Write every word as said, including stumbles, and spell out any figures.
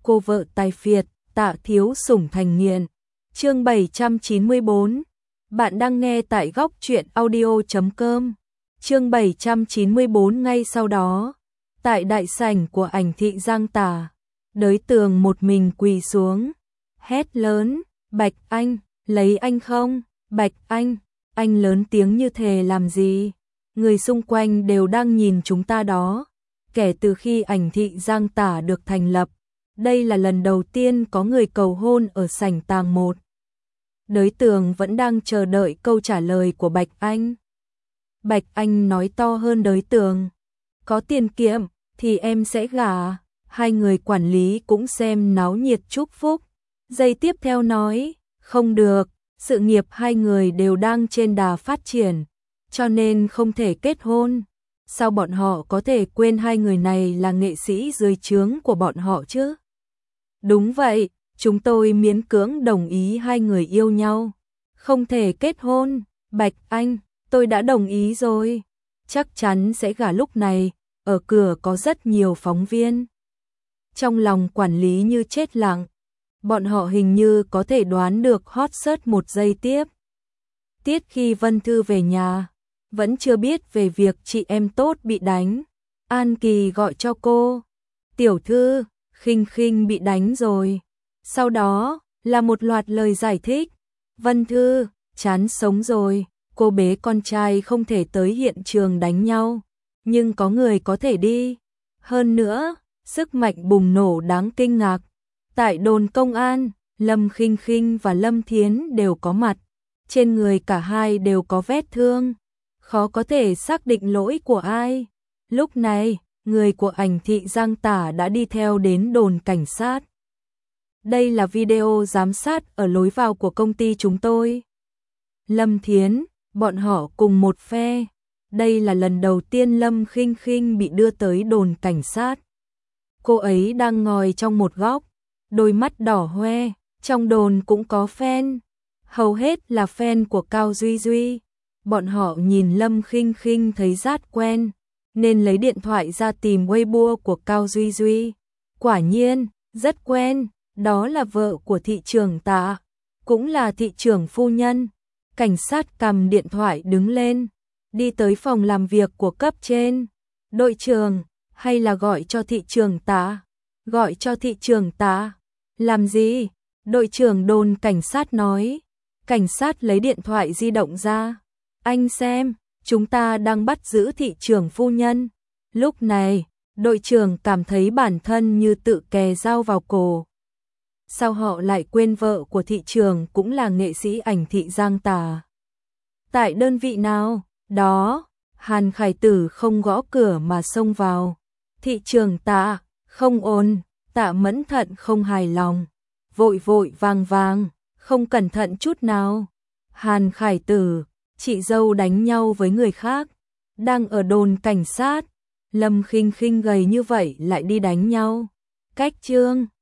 cô vợ tài phiệt, Tạ Thiếu Sủng thành nghiện. Chương bảy trăm chín mươi bốn. Bạn đang nghe tại góc truyện audio chấm com. Chương bảy trăm chín mươi bốn. Ngay sau đó, tại đại sảnh của Ảnh thị Giang Tả, Đới Tường một mình quỳ xuống, hét lớn, "Bạch Anh, lấy anh không? Bạch Anh, anh lớn tiếng như thế làm gì? Người xung quanh đều đang nhìn chúng ta đó." Kể từ khi Ảnh thị Giang Tả được thành lập, đây là lần đầu tiên có người cầu hôn ở sảnh tàng một. Đới Tường vẫn đang chờ đợi câu trả lời của Bạch Anh. Bạch Anh nói to hơn Đới Tường, "Có tiền kiệm thì em sẽ gả." Hai người quản lý cũng xem náo nhiệt chúc phúc. Giây tiếp theo nói, "Không được, sự nghiệp hai người đều đang trên đà phát triển, cho nên không thể kết hôn." Sao bọn họ có thể quên hai người này là nghệ sĩ dưới trướng của bọn họ chứ? Đúng vậy, chúng tôi miễn cưỡng đồng ý hai người yêu nhau, không thể kết hôn. Bạch Anh, tôi đã đồng ý rồi, chắc chắn sẽ gả lúc này. Ở cửa có rất nhiều phóng viên. Trong lòng quản lý như chết lặng, bọn họ hình như có thể đoán được hot search một giây tiếp. Tiết khi Vân Thư về nhà, vẫn chưa biết về việc chị em tốt bị đánh. An Kỳ gọi cho cô, "Tiểu thư, Khinh Khinh bị đánh rồi." Sau đó là một loạt lời giải thích. "Vân Thư, chán sống rồi, cô bé con trai không thể tới hiện trường đánh nhau, nhưng có người có thể đi. Hơn nữa, sức mạnh bùng nổ đáng kinh ngạc. Tại đồn công an, Lâm Khinh Khinh và Lâm Thiến đều có mặt. Trên người cả hai đều có vết thương. Khó có thể xác định lỗi của ai." Lúc này, người của Ảnh thị Giang Tả đã đi theo đến đồn cảnh sát. "Đây là video giám sát ở lối vào của công ty chúng tôi." Lâm Thiến, bọn họ cùng một phe. Đây là lần đầu tiên Lâm Khinh Khinh bị đưa tới đồn cảnh sát. Cô ấy đang ngồi trong một góc, đôi mắt đỏ hoe. Trong đồn cũng có fan, hầu hết là fan của Cao Duy Duy. Bọn họ nhìn Lâm Khinh Khinh thấy rát quen, nên lấy điện thoại ra tìm Weibo của Cao Duy Duy. Quả nhiên, rất quen, đó là vợ của thị trưởng Tạ, cũng là thị trưởng phu nhân. Cảnh sát cầm điện thoại đứng lên, đi tới phòng làm việc của cấp trên. "Đội trưởng, hay là gọi cho thị trưởng Tạ?" "Gọi cho thị trưởng Tạ? Làm gì?" Đội trưởng đồn cảnh sát nói. Cảnh sát lấy điện thoại di động ra. "Anh xem, chúng ta đang bắt giữ thị trưởng phu nhân." Lúc này, đội trưởng cảm thấy bản thân như tự kè dao vào cổ. Sao họ lại quên vợ của thị trưởng cũng là nghệ sĩ Ảnh thị Giang Tả? "Tại đơn vị nào?" "Đó." Hàn Khải Tử không gõ cửa mà xông vào. "Thị trưởng Tạ, không ổn." Tạ Mẫn Thận không hài lòng, vội vội vàng vàng, không cẩn thận chút nào. "Hàn Khải Tử, chị dâu đánh nhau với người khác, đang ở đồn cảnh sát. Lâm Khinh Khinh gầy như vậy lại đi đánh nhau. Cách trương,